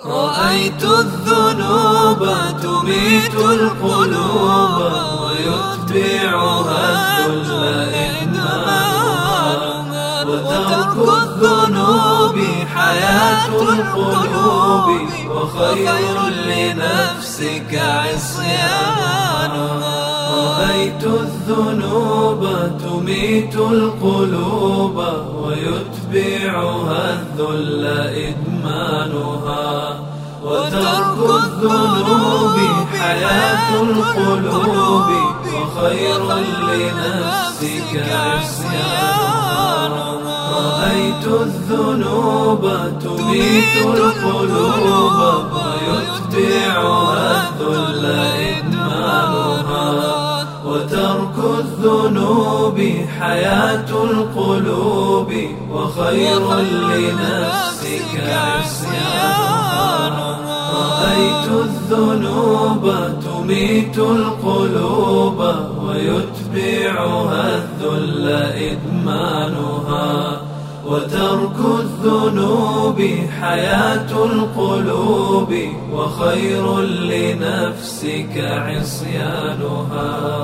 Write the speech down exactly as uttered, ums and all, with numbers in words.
رأيت الذنوب تميت القلوب ويتبعها الذل إدمانها، وترك الذنوب حياة القلوب وخير لنفسك عصيانها. رأيت الذنوب تميت القلوب ويتبعها الذل إدمانها، وترك الذنوب حياة القلوب وخير لنفسك عصيانها. رأيت الذنوب تميت القلوب ويتبعها الذل إدمانها، وترك الذنوب حياة القلوب وخير لنفسك عصيانها. رأيت الذنوب تميت القلوب ويتبعها الذل إدمانها، وترك الذنوب حياة القلوب وخير لنفسك عصيانها.